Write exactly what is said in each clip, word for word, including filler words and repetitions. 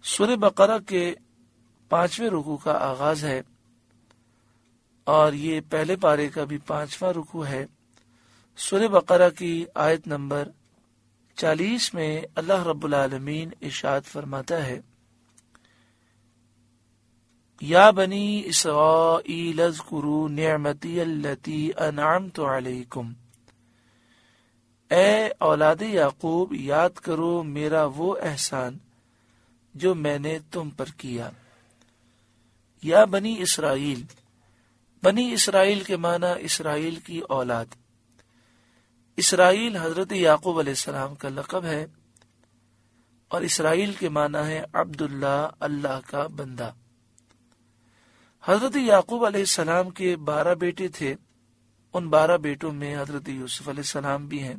سورہ بقرہ کے پانچویں رکوع کا آغاز ہے اور یہ پہلے پارے کا بھی پانچواں رکوع ہے۔ سورہ بقرہ کی آیت نمبر چالیس میں اللہ رب العالمین ارشاد فرماتا ہے، یا بنی اسرائیل اذکروا نعمتی التی انعمت علیکم، اے اولاد یعقوب یاد کرو میرا وہ احسان جو میں نے تم پر کیا۔ یا بنی اسرائیل، بنی اسرائیل کے معنی اسرائیل کی اولاد۔ اسرائیل حضرت یعقوب علیہ السلام کا لقب ہے اور اسرائیل کے معنی ہے عبداللہ، اللہ کا بندہ۔ حضرت یعقوب علیہ السلام کے بارہ بیٹے تھے، ان بارہ بیٹوں میں حضرت یوسف علیہ السلام بھی ہیں۔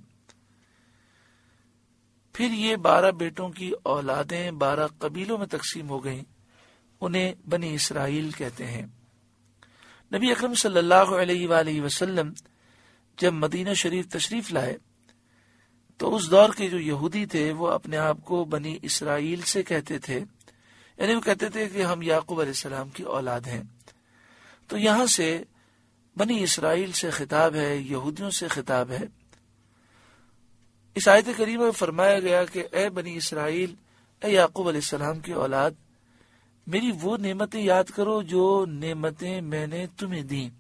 پھر یہ بارہ بیٹوں کی اولادیں بارہ قبیلوں میں تقسیم ہو گئیں، انہیں بنی اسرائیل کہتے ہیں۔ نبی اکرم صلی اللہ علیہ وآلہ وسلم جب مدینہ شریف تشریف لائے تو اس دور کے جو یہودی تھے وہ اپنے آپ کو بنی اسرائیل سے کہتے تھے، یعنی وہ کہتے تھے کہ ہم یعقوب علیہ السلام کی اولاد ہیں۔ تو یہاں سے بنی اسرائیل سے خطاب ہے، یہودیوں سے خطاب ہے۔ اس آیت کریمہ میں فرمایا گیا کہ اے بنی اسرائیل، اے یعقوب علیہ السلام کی اولاد، میری وہ نعمتیں یاد کرو جو نعمتیں میں نے تمہیں دیں۔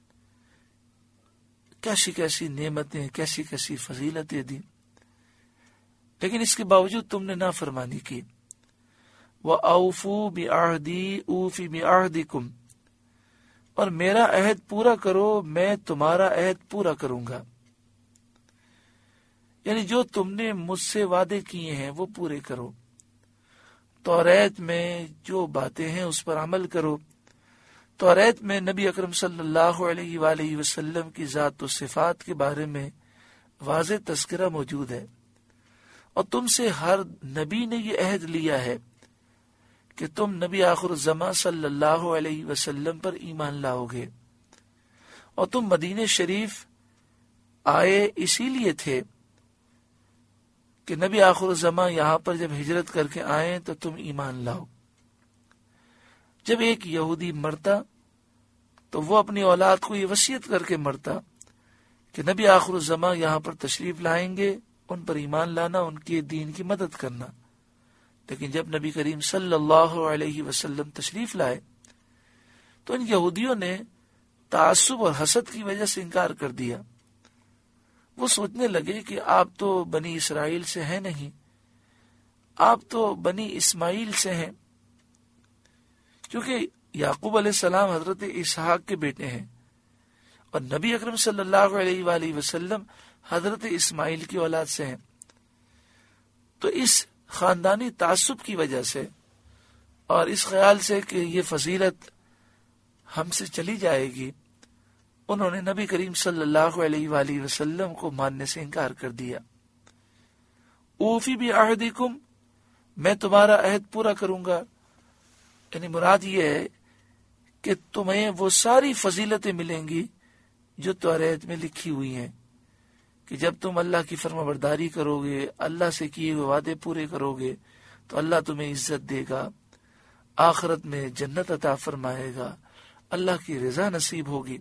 کیسی کیسی نعمتیں، کیسی کیسی فضیلتیں دیں، لیکن اس کے باوجود تم نے نافرمانی کی۔ وَأَوْفُوا بِعَهْدِي أُوفِ بِعَهْدِكُمْ، اور میرا عہد پورا کرو، میں تمہارا عہد پورا کروں گا۔ یعنی جو تم نے مجھ سے وعدے کیے ہیں وہ پورے کرو، توریت میں جو باتیں ہیں اس پر عمل کرو۔ توریت میں نبی اکرم صلی اللہ علیہ وآلہ وسلم کی ذات و صفات کے بارے میں واضح تذکرہ موجود ہے، اور تم سے ہر نبی نے یہ عہد لیا ہے کہ تم نبی آخر الزمان صلی اللہ علیہ وسلم پر ایمان لاؤ گے، اور تم مدینہ شریف آئے اسی لیے تھے کہ نبی آخر الزمان یہاں پر جب ہجرت کر کے آئے تو تم ایمان لاؤ۔ جب ایک یہودی مرتا تو وہ اپنی اولاد کو یہ وصیت کر کے مرتا کہ نبی آخر الزمان یہاں پر تشریف لائیں گے، ان پر ایمان لانا، ان کے دین کی مدد کرنا۔ لیکن جب نبی کریم صلی اللہ علیہ وسلم تشریف لائے تو ان یہودیوں نے تعصب اور حسد کی وجہ سے انکار کر دیا۔ وہ سوچنے لگے کہ آپ تو بنی اسرائیل سے ہیں نہیں، آپ تو بنی اسماعیل سے ہیں، کیونکہ یعقوب علیہ السلام حضرت اسحاق کے بیٹے ہیں اور نبی اکرم صلی اللہ علیہ وآلہ وسلم حضرت اسماعیل کی اولاد سے ہیں۔ تو اس خاندانی تعصب کی وجہ سے اور اس خیال سے کہ یہ فضیلت ہم سے چلی جائے گی، انہوں نے نبی کریم صلی اللہ علیہ وآلہ وسلم کو ماننے سے انکار کر دیا۔ اوفی بعہدکم، میں تمہارا عہد پورا کروں گا، یعنی مراد یہ ہے کہ تمہیں وہ ساری فضیلتیں ملیں گی جو توریت میں لکھی ہوئی ہیں، کہ جب تم اللہ کی فرما برداری کرو گے، اللہ سے کیے ہوئے وعدے پورے کرو گے تو اللہ تمہیں عزت دے گا، آخرت میں جنت عطا فرمائے گا، اللہ کی رضا نصیب ہوگی۔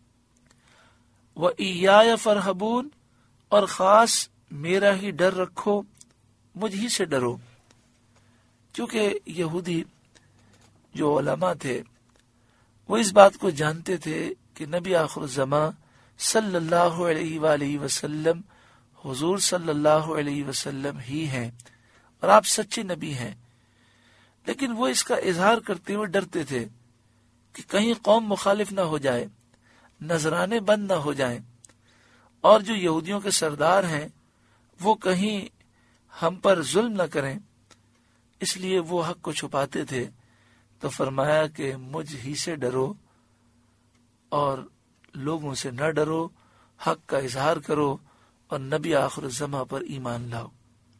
وَإِيَّايَ فَارْهَبُونَ، اور خاص میرا ہی ڈر رکھو، مجھ ہی سے ڈرو۔ کیونکہ یہودی جو علماء تھے وہ اس بات کو جانتے تھے کہ نبی آخر الزمان صلی اللہ علیہ وآلہ وسلم حضور صلی اللہ علیہ وسلم ہی ہیں اور آپ سچے نبی ہیں، لیکن وہ اس کا اظہار کرتے ہوئے ڈرتے تھے کہ کہیں قوم مخالف نہ ہو جائے، نذرانے بند نہ ہو جائیں، اور جو یہودیوں کے سردار ہیں وہ کہیں ہم پر ظلم نہ کریں، اس لیے وہ حق کو چھپاتے تھے۔ تو فرمایا کہ مجھ ہی سے ڈرو اور لوگوں سے نہ ڈرو، حق کا اظہار کرو اور نبی آخر الزمان پر ایمان لاؤ۔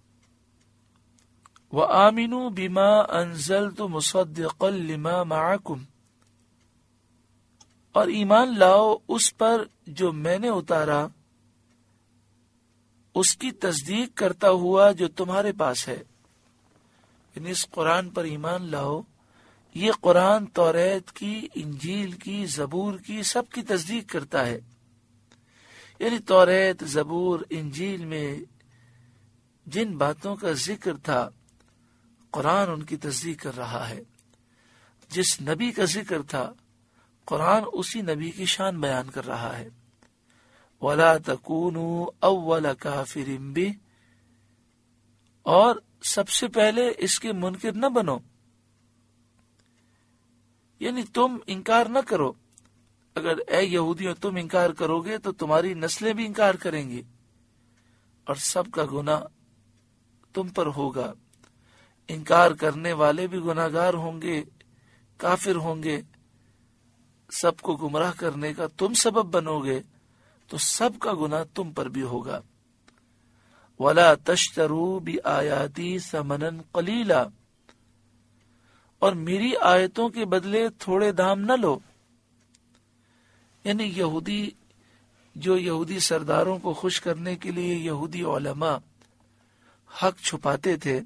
وَآمِنُوا بِمَا أَنزَلْتُ مُصَدِّقًا لِمَا مَعَكُمْ، اور ایمان لاؤ اس پر جو میں نے اتارا، اس کی تصدیق کرتا ہوا جو تمہارے پاس ہے۔ یعنی اس قرآن پر ایمان لاؤ. یہ قرآن توریت کی، انجیل کی، زبور کی، سب کی تصدیق کرتا ہے. یعنی توریت، زبور، انجیل میں جن باتوں کا ذکر تھا قرآن ان کی تصدیق کر رہا ہے. جس نبی کا ذکر تھا قرآن اسی نبی کی شان بیان کر رہا ہے. وَلَا تَكُونُوا أَوَّلَ كَافِرٍ بِهِ، اور سب سے پہلے اس کے منکر نہ بنو. یعنی تم انکار نہ کرو. اگر اے یہودیوں تم انکار کرو گے تو تمہاری نسلیں بھی انکار کریں گی، اور سب کا گناہ تم پر ہوگا. انکار کرنے والے بھی گناہ گار ہوں گے، کافر ہوں گے. سب کو گمراہ کرنے کا تم سبب بنو گے تو سب کا گناہ تم پر بھی ہوگا. وَلَا تَشْتَرُوا بِآيَاتِي ثَمَنًا قَلِيلًا، اور میری آیتوں کے بدلے تھوڑے دام نہ لو. یعنی یہودی جو یہودی سرداروں کو خوش کرنے کے لیے یہودی علماء حق چھپاتے تھے.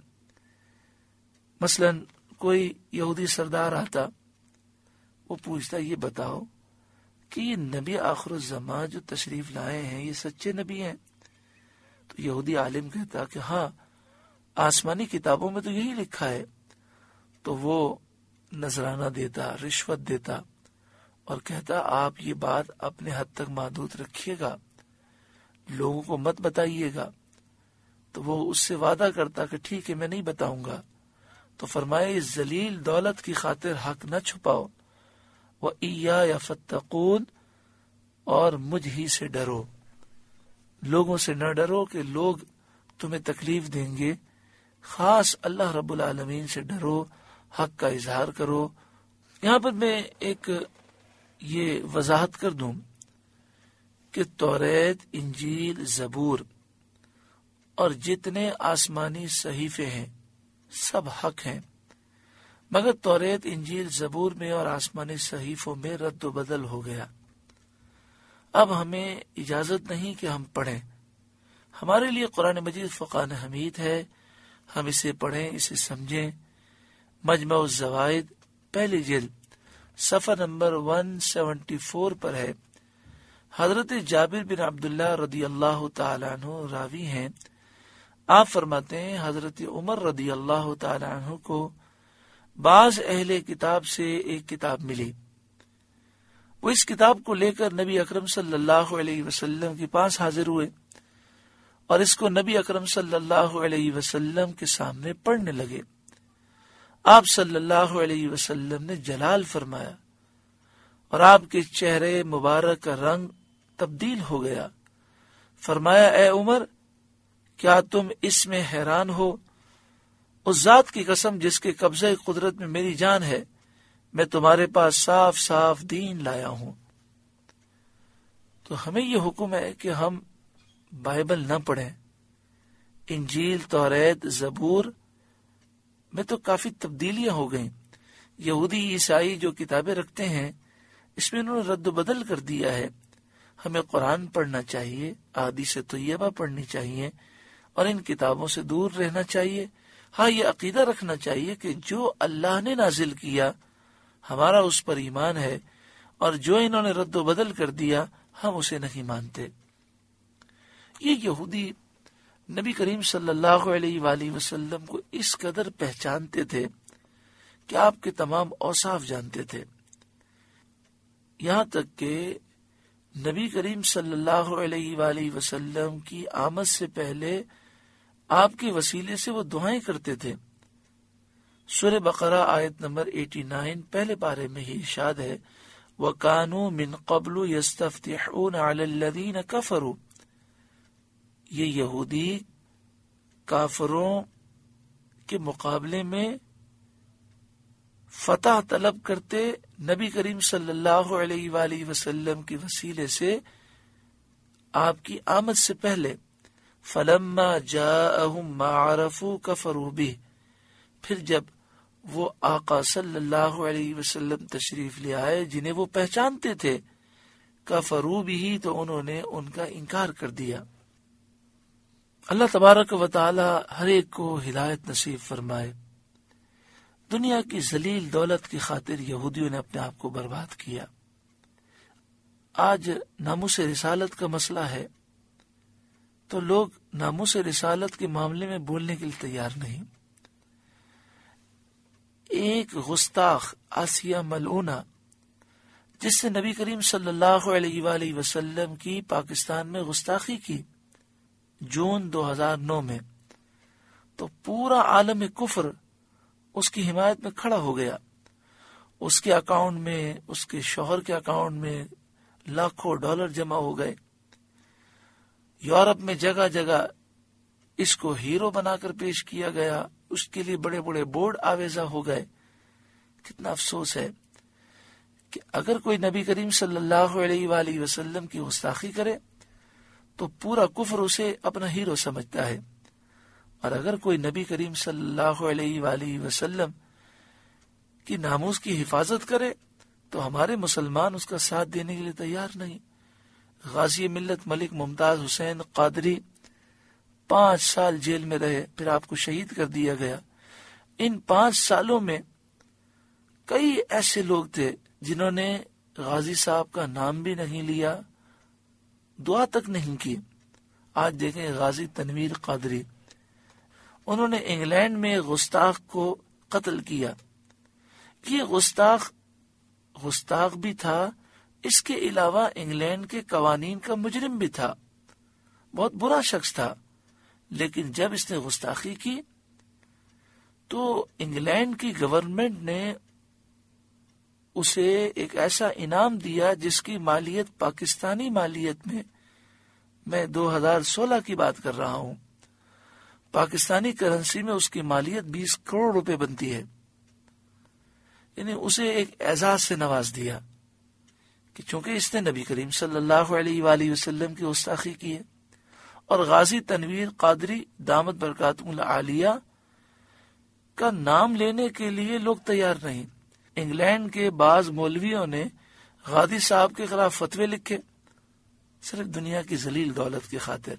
مثلا کوئی یہودی سردار آتا، وہ پوچھتا یہ بتاؤ کہ یہ نبی آخر الزمان جو تشریف لائے ہیں یہ سچے نبی ہیں؟ تو یہودی عالم کہتا کہ ہاں آسمانی کتابوں میں تو یہی لکھا ہے. تو وہ نذرانہ دیتا، رشوت دیتا، اور کہتا آپ یہ بات اپنے حد تک محدود رکھیے گا، لوگوں کو مت بتائیے گا. تو وہ اس سے وعدہ کرتا کہ ٹھیک ہے میں نہیں بتاؤں گا. تو فرمائے اس ذلیل دولت کی خاطر حق نہ چھپاؤ. وَإِيَّايَ فَاتَّقُونِ، اور مجھ ہی سے ڈرو. لوگوں سے نہ ڈرو کہ لوگ تمہیں تکلیف دیں گے، خاص اللہ رب العالمین سے ڈرو، حق کا اظہار کرو. یہاں پر میں ایک یہ وضاحت کر دوں کہ توریت، انجیل، زبور اور جتنے آسمانی صحیفے ہیں سب حق ہیں، مگر توریت، انجیل، زبور میں اور آسمانی صحیفوں میں رد و بدل ہو گیا. اب ہمیں اجازت نہیں کہ ہم پڑھیں. ہمارے لیے قرآن مجید فقان حمید ہے، ہم اسے پڑھیں، اسے سمجھیں. مجمع الزوائد پہلی جلد صفحہ نمبر ایک سو چوہتر پر ہے. حضرت جابر بن عبداللہ رضی اللہ تعالیٰ عنہ راوی ہیں. آپ فرماتے ہیں حضرت عمر رضی اللہ تعالیٰ عنہ کو بعض اہل کتاب سے ایک کتاب ملی. وہ اس کتاب کو لے کر نبی اکرم صلی اللہ علیہ وسلم کے پاس حاضر ہوئے اور اس کو نبی اکرم صلی اللہ علیہ وسلم کے سامنے پڑھنے لگے. آپ صلی اللہ علیہ وسلم نے جلال فرمایا اور آپ کے چہرے مبارک کا رنگ تبدیل ہو گیا. فرمایا اے عمر، کیا تم اس میں حیران ہو؟ اس ذات کی قسم جس کے قبضہ قدرت میں میری جان ہے، میں تمہارے پاس صاف صاف دین لایا ہوں. تو ہمیں یہ حکم ہے کہ ہم بائبل نہ پڑھیں. انجیل، توریت، زبور میں تو کافی تبدیلیاں ہو گئیں. یہودی عیسائی جو کتابیں رکھتے ہیں اس میں انہوں نے رد و بدل کر دیا ہے. ہمیں قرآن پڑھنا چاہیے، احادیث طیبہ پڑھنی چاہیے اور ان کتابوں سے دور رہنا چاہیے. ہاں یہ عقیدہ رکھنا چاہیے کہ جو اللہ نے نازل کیا ہمارا اس پر ایمان ہے، اور جو انہوں نے رد و بدل کر دیا ہم اسے نہیں مانتے. یہ یہودی نبی کریم صلی اللہ علیہ وآلہ وسلم کو اس قدر پہچانتے تھے کہ آپ کے تمام اوصاف جانتے تھے، یہاں تک کہ نبی کریم صلی اللہ علیہ وآلہ وسلم کی آمد سے پہلے آپ کے وسیلے سے وہ دعائیں کرتے تھے. سورہ بقرہ آیت نمبر نناسی پہلے پارے میں ہی ارشاد ہے وَكَانُوا مِن قَبْلُ يَسْتَفْتِحُونَ عَلَى الَّذِينَ كَفَرُوا. یہ یہودی کافروں کے مقابلے میں فتح طلب کرتے نبی کریم صلی اللہ علیہ وآلہ وسلم کے وسیلے سے آپ کی آمد سے پہلے. فَلَمَّا جَاءَهُمْ مَا عَرَفُوا كَفَرُوا بِهِ. پھر جب وہ آقا صلی اللہ علیہ وسلم تشریف لے آئے جنہیں وہ پہچانتے تھے، کفروا بھی تو انہوں نے ان کا انکار کر دیا. اللہ تبارک و تعالی ہر ایک کو ہدایت نصیب فرمائے. دنیا کی ذلیل دولت کی خاطر یہودیوں نے اپنے آپ کو برباد کیا۔ آج ناموس رسالت کا مسئلہ ہے تو لوگ ناموس رسالت کے معاملے میں بولنے کے لیے تیار نہیں۔ ایک گستاخ آسیہ ملعونہ جس نے نبی کریم صلی اللہ علیہ وآلہ وسلم کی پاکستان میں گستاخی کی جون دو ہزار نو میں، تو پورا عالم کفر اس کی حمایت میں کھڑا ہو گیا۔ اس کے اکاؤنٹ میں، اس کے شوہر کے اکاؤنٹ میں لاکھوں ڈالر جمع ہو گئے۔ یورپ میں جگہ جگہ اس کو ہیرو بنا کر پیش کیا گیا، اس کے لیے بڑے بڑے بورڈ آویزہ ہو گئے۔ کتنا افسوس ہے کہ اگر کوئی نبی کریم صلی اللہ علیہ وآلہ وسلم کی گستاخی کرے تو پورا کفر اسے اپنا ہیرو سمجھتا ہے، اور اگر کوئی نبی کریم صلی اللہ علیہ وآلہ وسلم کی ناموس کی حفاظت کرے تو ہمارے مسلمان اس کا ساتھ دینے کے لیے تیار نہیں۔ غازی ملت ملک ممتاز حسین قادری پانچ سال جیل میں رہے، پھر آپ کو شہید کر دیا گیا۔ ان پانچ سالوں میں کئی ایسے لوگ تھے جنہوں نے غازی صاحب کا نام بھی نہیں لیا، دعا تک نہیں کی۔ آج دیکھیں غازی تنویر قادری، انہوں نے انگلینڈ میں گستاخ کو قتل کیا۔ یہ گستاخ گستاخ بھی تھا، اس کے علاوہ انگلینڈ کے قوانین کا مجرم بھی تھا، بہت برا شخص تھا۔ لیکن جب اس نے گستاخی کی تو انگلینڈ کی گورنمنٹ نے اسے ایک ایسا انعام دیا جس کی مالیت پاکستانی مالیت میں، میں دو ہزار سولہ کی بات کر رہا ہوں، پاکستانی کرنسی میں اس کی مالیت بیس کروڑ روپے بنتی ہے۔ یعنی اسے ایک اعزاز سے نواز دیا کہ چونکہ اس نے نبی کریم صلی اللہ علیہ وآلہ وسلم کی گستاخی کی ہے۔ اور غازی تنویر قادری دامت برکاتہ العالیہ کا نام لینے کے لیے لوگ تیار نہیں۔ انگلینڈ کے بعض مولویوں نے غازی صاحب کے خلاف فتوے لکھے صرف دنیا کی ذلیل دولت کی خاطر۔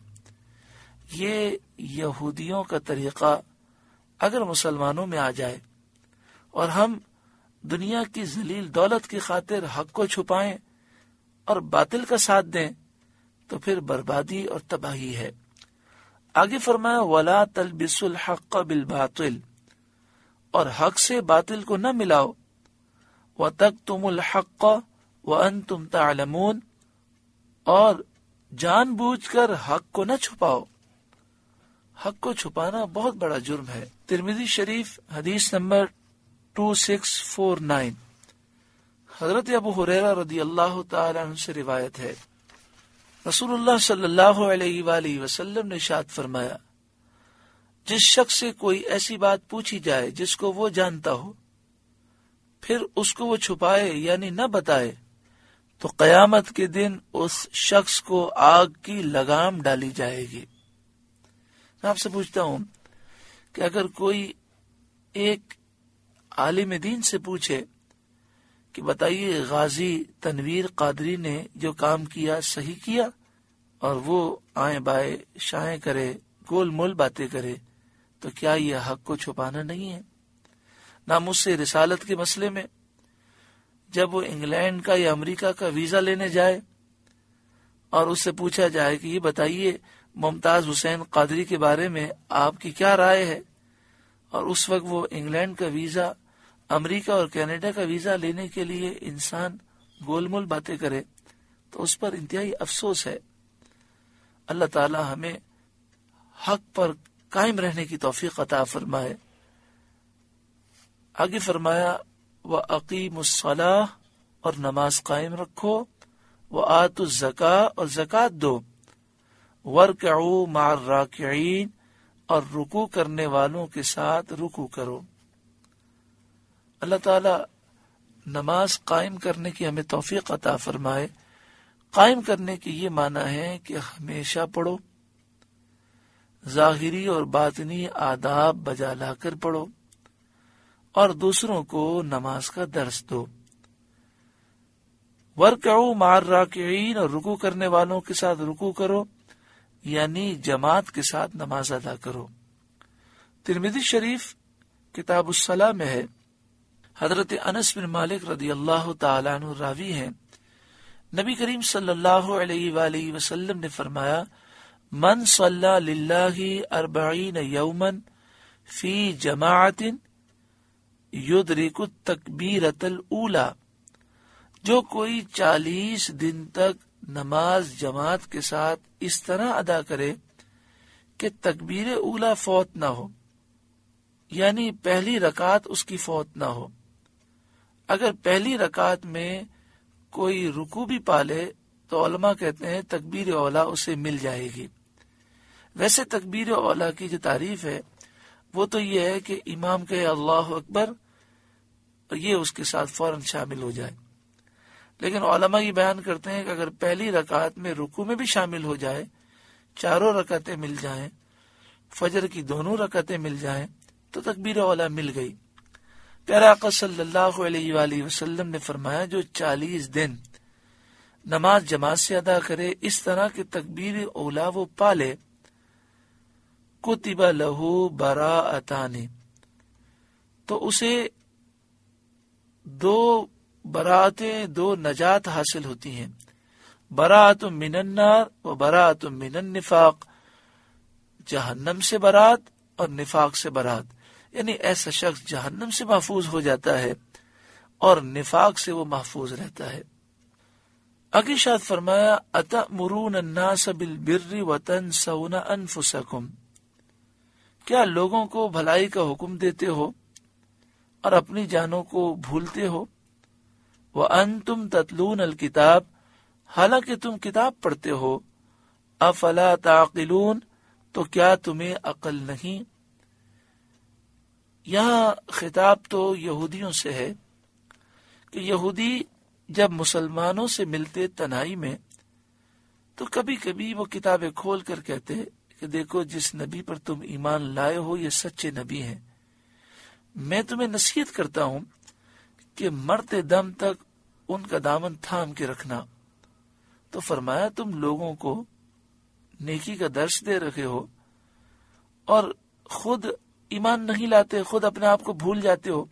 یہ یہودیوں کا طریقہ اگر مسلمانوں میں آ جائے اور ہم دنیا کی ذلیل دولت کی خاطر حق کو چھپائیں اور باطل کا ساتھ دیں تو پھر بربادی اور تباہی ہے۔ آگے فرمایا وَلَا تَلْبِسُوا الْحَقَّ بِالْبَاطِلِ، اور حق سے باطل کو نہ ملاؤ، وَتَكْتُمُوا الْحَقَّ وَأَنْتُمْ تَعْلَمُونَ، اور جان بوجھ کر حق کو نہ چھپاؤ۔ حق کو چھپانا بہت بڑا جرم ہے۔ ترمذی شریف حدیث نمبر دو چھے چار نو، حضرت ابو ہریرہ رضی اللہ تعالی عنہ سے روایت ہے، رسول اللہ صلی اللہ علیہ وآلہ وسلم نے ارشاد فرمایا، جس شخص سے کوئی ایسی بات پوچھی جائے جس کو وہ جانتا ہو، پھر اس کو وہ چھپائے یعنی نہ بتائے، تو قیامت کے دن اس شخص کو آگ کی لگام ڈالی جائے گی۔ میں آپ سے پوچھتا ہوں کہ اگر کوئی ایک عالم دین سے پوچھے کہ بتائیے غازی تنویر قادری نے جو کام کیا صحیح کیا، اور وہ آئیں بائیں شائیں کرے، گول مول باتیں کرے، تو کیا یہ حق کو چھپانا نہیں ہے؟ ناموس سے رسالت کے مسئلے میں جب وہ انگلینڈ کا یا امریکہ کا ویزا لینے جائے اور اس سے پوچھا جائے کہ یہ بتائیے ممتاز حسین قادری کے بارے میں آپ کی کیا رائے ہے، اور اس وقت وہ انگلینڈ کا ویزا، امریکہ اور کینیڈا کا ویزا لینے کے لیے انسان گول مول باتیں کرے، تو اس پر انتہائی افسوس ہے۔ اللہ تعالی ہمیں حق پر قائم رہنے کی توفیق عطا فرمائے۔ آگے فرمایا وَأَقِيمُوا الصَّلَاةَ، اور نماز قائم رکھو، وَآتُوا الزَّكَاةَ، اور زکوٰۃ دو، وَارْكَعُوا مَعَ الرَّاكِعِينَ، اور رکوع کرنے والوں کے ساتھ رکوع کرو۔ اللہ تعالی نماز قائم کرنے کی ہمیں توفیق عطا فرمائے۔ قائم کرنے کی یہ معنی ہے کہ ہمیشہ پڑھو، ظاہری اور باطنی آداب بجا لا کر پڑھو، اور دوسروں کو نماز کا درس دو۔ وَارْكَعُوا مَعَ الرَّاكِعِينَ، اور رکوع کرنے والوں کے ساتھ رکوع کرو، یعنی جماعت کے ساتھ نماز ادا کرو۔ ترمذی شریف کتاب الصلاۃ میں ہے حضرت انس بن مالک رضی اللہ تعالیٰ عنہ راوی ہیں، نبی کریم صلی اللہ علیہ وآلہ وسلم نے فرمایا، من صلی للہ اربعین یوما فی جماعت یدرک التکبیرۃ الاولی، جو کوئی چالیس دن تک نماز جماعت کے ساتھ اس طرح ادا کرے کہ تکبیر اولا فوت نہ ہو، یعنی پہلی رکعت اس کی فوت نہ ہو۔ اگر پہلی رکعت میں کوئی رکوع بھی پالے تو علماء کہتے ہیں تکبیر اولا اسے مل جائے گی۔ ویسے تکبیر اولا کی جو تعریف ہے وہ تو یہ ہے کہ امام کہے اللہ اکبر اور یہ اس کے ساتھ فوراً شامل ہو جائے، لیکن علماء یہ بیان کرتے ہیں کہ اگر پہلی رکعت میں رکوع میں بھی شامل ہو جائے، چاروں رکعتیں مل جائیں، فجر کی دونوں رکعتیں مل جائیں تو تکبیر اولا مل گئی۔ پیارا آقا صلی اللہ علیہ وآلہ وسلم نے فرمایا، جو چالیس دن نماز جماعت سے ادا کرے اس طرح کہ تکبیر اولا وہ پالے، کتب لہو براءتان، تو اسے دو براءتیں، دو نجات حاصل ہوتی ہیں، براءت من النار و براءت من النفاق، جہنم سے برات اور نفاق سے برات، یعنی ایسا شخص جہنم سے محفوظ ہو جاتا ہے اور نفاق سے وہ محفوظ رہتا ہے۔ آگے شاید فرمایا، اتأمرون الناس بالبر وتنسون انفسکم، کیا لوگوں کو بھلائی کا حکم دیتے ہو اور اپنی جانوں کو بھولتے ہو؟ وانتم تتلون الکتاب، حالانکہ تم کتاب پڑھتے ہو، افلا تعقلون، تو کیا تمہیں عقل نہیں؟ یہاں خطاب تو یہودیوں سے ہے کہ یہودی جب مسلمانوں سے ملتے تنہائی میں تو کبھی کبھی وہ کتابیں کھول کر کہتے کہ دیکھو جس نبی پر تم ایمان لائے ہو یہ سچے نبی ہیں، میں تمہیں نصیحت کرتا ہوں کہ مرتے دم تک ان کا دامن تھام کے رکھنا۔ تو فرمایا تم لوگوں کو نیکی کا درس دے رہے ہو اور خود ایمان نہیں لاتے، خود اپنے آپ کو بھول جاتے ہو،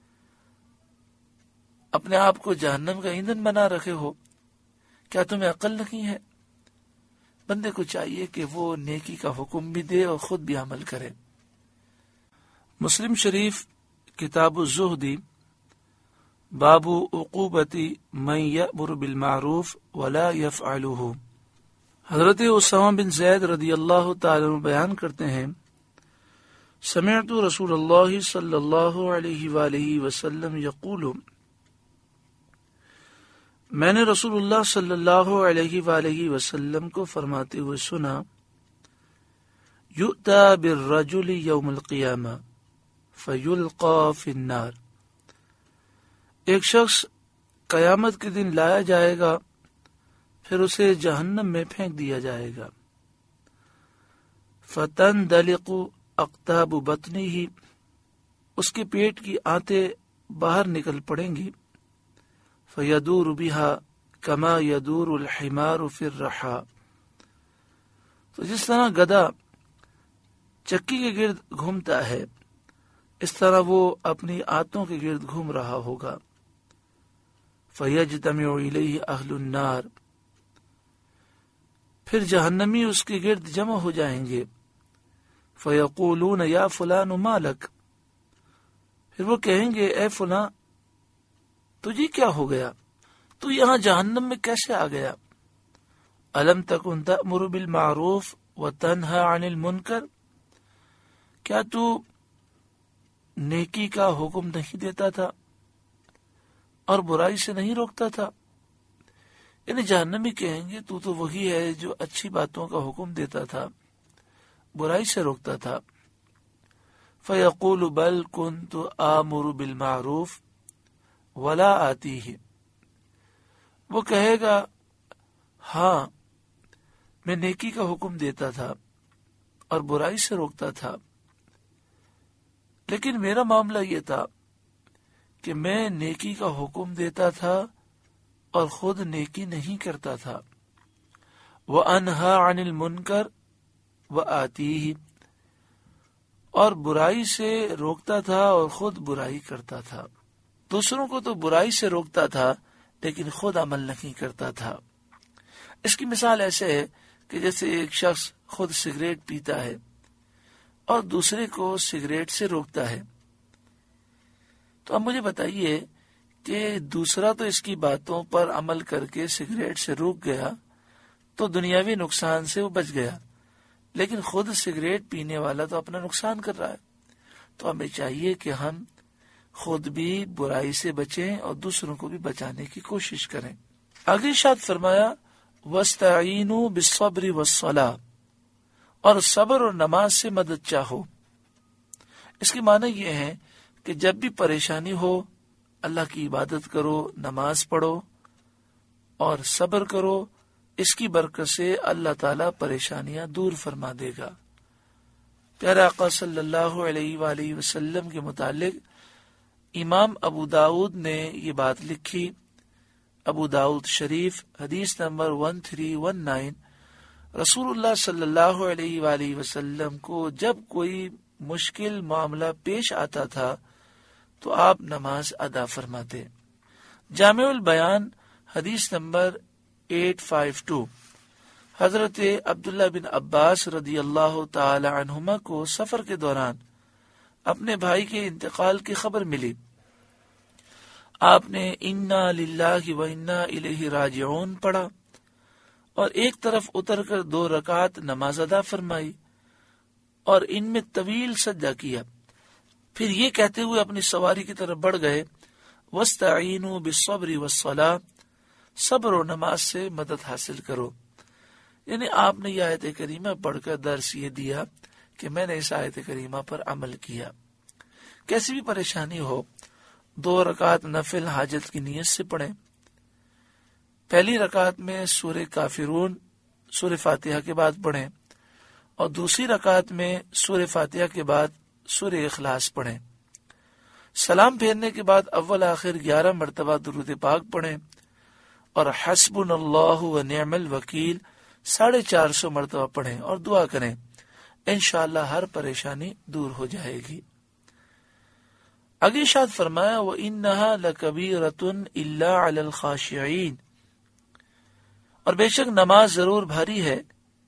اپنے آپ کو جہنم کا ایندھن بنا رکھے ہو، کیا تمہیں عقل نہیں ہے؟ بندے کو چاہیے کہ وہ نیکی کا حکم بھی دے اور خود بھی عمل کرے۔ مسلم شریف کتاب الزہدی، باب عقوبت من یأمر بالمعروف ولا یفعلہ، حضرت اسامہ بن زید رضی اللہ تعالی عنہ بیان کرتے ہیں، سمعت رسول اللہ صلی اللہ علیہ وآلہ وسلم یقول، میں نے رسول اللہ صلی اللہ علیہ وآلہ وسلم کو فرماتے ہوئے سنا، یؤتی بالرجل یوم القیامہ فیلقی فی النار، ایک شخص قیامت کے دن لایا جائے گا پھر اسے جہنم میں پھینک دیا جائے گا، فتندلق اقتاب بطنہ، اس کے پیٹ کی آنتیں باہر نکل پڑیں گی، فیدور بہا کما یدور الحمار فی الرحا، تو جس طرح گدھا چکی کے گرد گھومتا ہے اس طرح وہ اپنی آنتوں کے گرد گھوم رہا ہوگا، فیجتمع الیہ اہل النار، پھر جہنمی اس کے گرد جمع ہو جائیں گے، فیقولون یا فلان ما لک، پھر وہ کہیں گے اے فلاں تجھے کیا ہو گیا، تو یہاں جہنم میں کیسے آ گیا؟ الم تکن تأمر بالمعروف وتنہی عن المنکر، کیا تو نیکی کا حکم نہیں دیتا تھا اور برائی سے نہیں روکتا تھا؟ یعنی جہنمی کہیں گے تو تو وہی ہے جو اچھی باتوں کا حکم دیتا تھا، برائی سے روکتا تھا۔ فیقول بل کنت آمر بالمعروف ولا آتیہ، وہ کہے گا ہاں میں نیکی کا حکم دیتا تھا اور برائی سے روکتا تھا، لیکن میرا معاملہ یہ تھا کہ میں نیکی کا حکم دیتا تھا اور خود نیکی نہیں کرتا تھا، وَأَنْهَا عَنِ الْمُنْكَرِ وَآتِيهِ، اور برائی سے روکتا تھا اور خود برائی کرتا تھا۔ دوسروں کو تو برائی سے روکتا تھا لیکن خود عمل نہیں کرتا تھا۔ اس کی مثال ایسے ہے کہ جیسے ایک شخص خود سگریٹ پیتا ہے اور دوسرے کو سگریٹ سے روکتا ہے۔ تو اب مجھے بتائیے کہ دوسرا تو اس کی باتوں پر عمل کر کے سگریٹ سے روک گیا تو دنیاوی نقصان سے وہ بچ گیا، لیکن خود سگریٹ پینے والا تو اپنا نقصان کر رہا ہے۔ تو ہمیں چاہیے کہ ہم خود بھی برائی سے بچیں اور دوسروں کو بھی بچانے کی کوشش کریں۔ آگے ارشاد فرمایا وَاسْتَعِینُوا بِالصَّبْرِ وَالصَّلَاةِ، اور صبر اور نماز سے مدد چاہو۔ اس کی معنی یہ ہے کہ جب بھی پریشانی ہو اللہ کی عبادت کرو، نماز پڑھو اور صبر کرو، اس کی برکت سے اللہ تعالیٰ پریشانیاں دور فرما دے گا۔ پیارے آقا صلی اللہ علیہ وآلہ وسلم کے متعلق امام ابو داؤد نے یہ بات لکھی، ابو داؤد شریف حدیث نمبر تیرہ سو انیس، رسول اللہ صلی اللہ علیہ وآلہ وسلم کو جب کوئی مشکل معاملہ پیش آتا تھا تو آپ نماز ادا فرماتے۔ جامع البیان حدیث نمبر آٹھ سو بائیس، حضرت عبداللہ بن عباس رضی اللہ تعالی عنہما کو سفر کے دوران اپنے بھائی کے انتقال کی خبر ملی۔ آپ نے انا للہ و انا الیہ راجعون پڑھا اور ایک طرف اتر کر دو رکعت نماز ادا فرمائی اور ان میں طویل سجدہ کیا، پھر یہ کہتے ہوئے اپنی سواری کی طرف بڑھ گئے وَاسْتَعِینُوا بِالصَّبْرِ وَالصَّلَاةِ، صبر و نماز سے مدد حاصل کرو۔ یعنی آپ نے یہ آیت کریمہ پڑھ کر درس یہ دیا کہ میں نے اس آیت کریمہ پر عمل کیا۔ کیسی بھی پریشانی ہو دو رکعت نفل حاجت کی نیت سے پڑھیں۔ پہلی رکعت میں سورہ کافرون سورہ فاتحہ کے بعد پڑھیں اور دوسری رکعت میں سورہ فاتحہ کے بعد سورہ اخلاص پڑھیں۔ سلام پھیرنے کے بعد اول آخر گیارہ مرتبہ درود پاک پڑھیں اور حسبنا اللہ و نعم الوکیل ساڑھے چار سو مرتبہ پڑھیں اور دعا کریں، انشاءاللہ ہر پریشانی دور ہو جائے گی۔ آگے ارشاد فرمایا وَإِنَّهَا لَكَبِيرَةٌ إِلَّا عَلَى الْخَاشِعِينَ، اور بے شک نماز ضرور بھاری ہے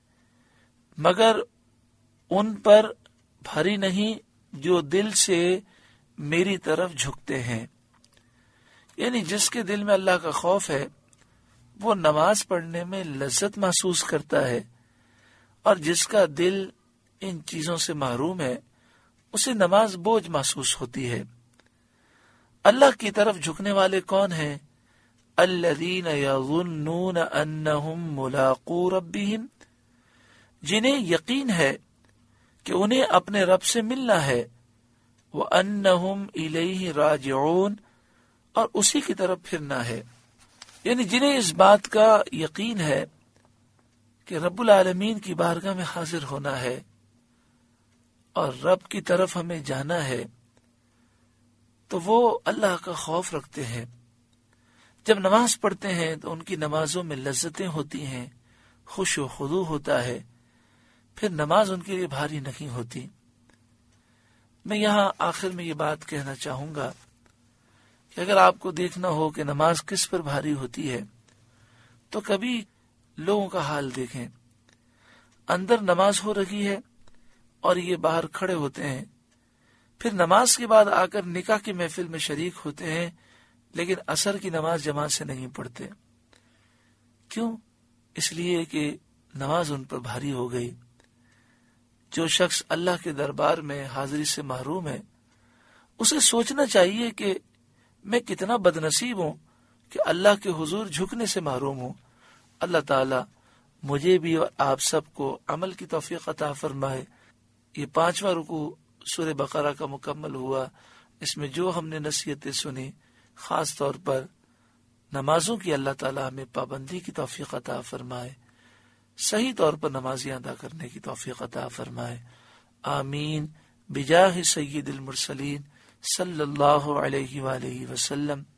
مگر ان پر بھاری نہیں جو دل سے میری طرف جھکتے ہیں۔ یعنی جس کے دل میں اللہ کا خوف ہے وہ نماز پڑھنے میں لذت محسوس کرتا ہے، اور جس کا دل ان چیزوں سے محروم ہے اسے نماز بوجھ محسوس ہوتی ہے۔ اللہ کی طرف جھکنے والے کون ہیں؟ الذین یظنون انہم ملاقو ربہم، جنہیں یقین ہے کہ انہیں اپنے رب سے ملنا ہے، وانہم الیہ راجعون، اور اسی کی طرف پھرنا ہے۔ یعنی جنہیں اس بات کا یقین ہے کہ رب العالمین کی بارگاہ میں حاضر ہونا ہے اور رب کی طرف ہمیں جانا ہے، تو وہ اللہ کا خوف رکھتے ہیں۔ جب نماز پڑھتے ہیں تو ان کی نمازوں میں لذتیں ہوتی ہیں، خوش و خضوع ہوتا ہے، پھر نماز ان کے لیے بھاری نہیں ہوتی۔ میں یہاں آخر میں یہ بات کہنا چاہوں گا کہ اگر آپ کو دیکھنا ہو کہ نماز کس پر بھاری ہوتی ہے تو کبھی لوگوں کا حال دیکھیں۔ اندر نماز ہو رہی ہے اور یہ باہر کھڑے ہوتے ہیں، پھر نماز کے بعد آ کر نکاح کی محفل میں شریک ہوتے ہیں لیکن عصر کی نماز جماعت سے نہیں پڑھتے۔ کیوں؟ اس لیے کہ نماز ان پر بھاری ہو گئی۔ جو شخص اللہ کے دربار میں حاضری سے محروم ہے اسے سوچنا چاہیے کہ میں کتنا بد نصیب ہوں کہ اللہ کے حضور جھکنے سے محروم ہوں۔ اللہ تعالی مجھے بھی اور آپ سب کو عمل کی توفیق عطا فرمائے۔ یہ پانچواں رکوع سورہ بقرہ کا مکمل ہوا، اس میں جو ہم نے نصیحتیں سنی خاص طور پر نمازوں کی اللہ تعالی ہمیں پابندی کی توفیق عطا فرمائے، صحیح طور پر نمازیں ادا کرنے کی توفیق عطا فرمائے، آمین بجاہ سید المرسلین صلی اللہ علیہ وآلہ وسلم۔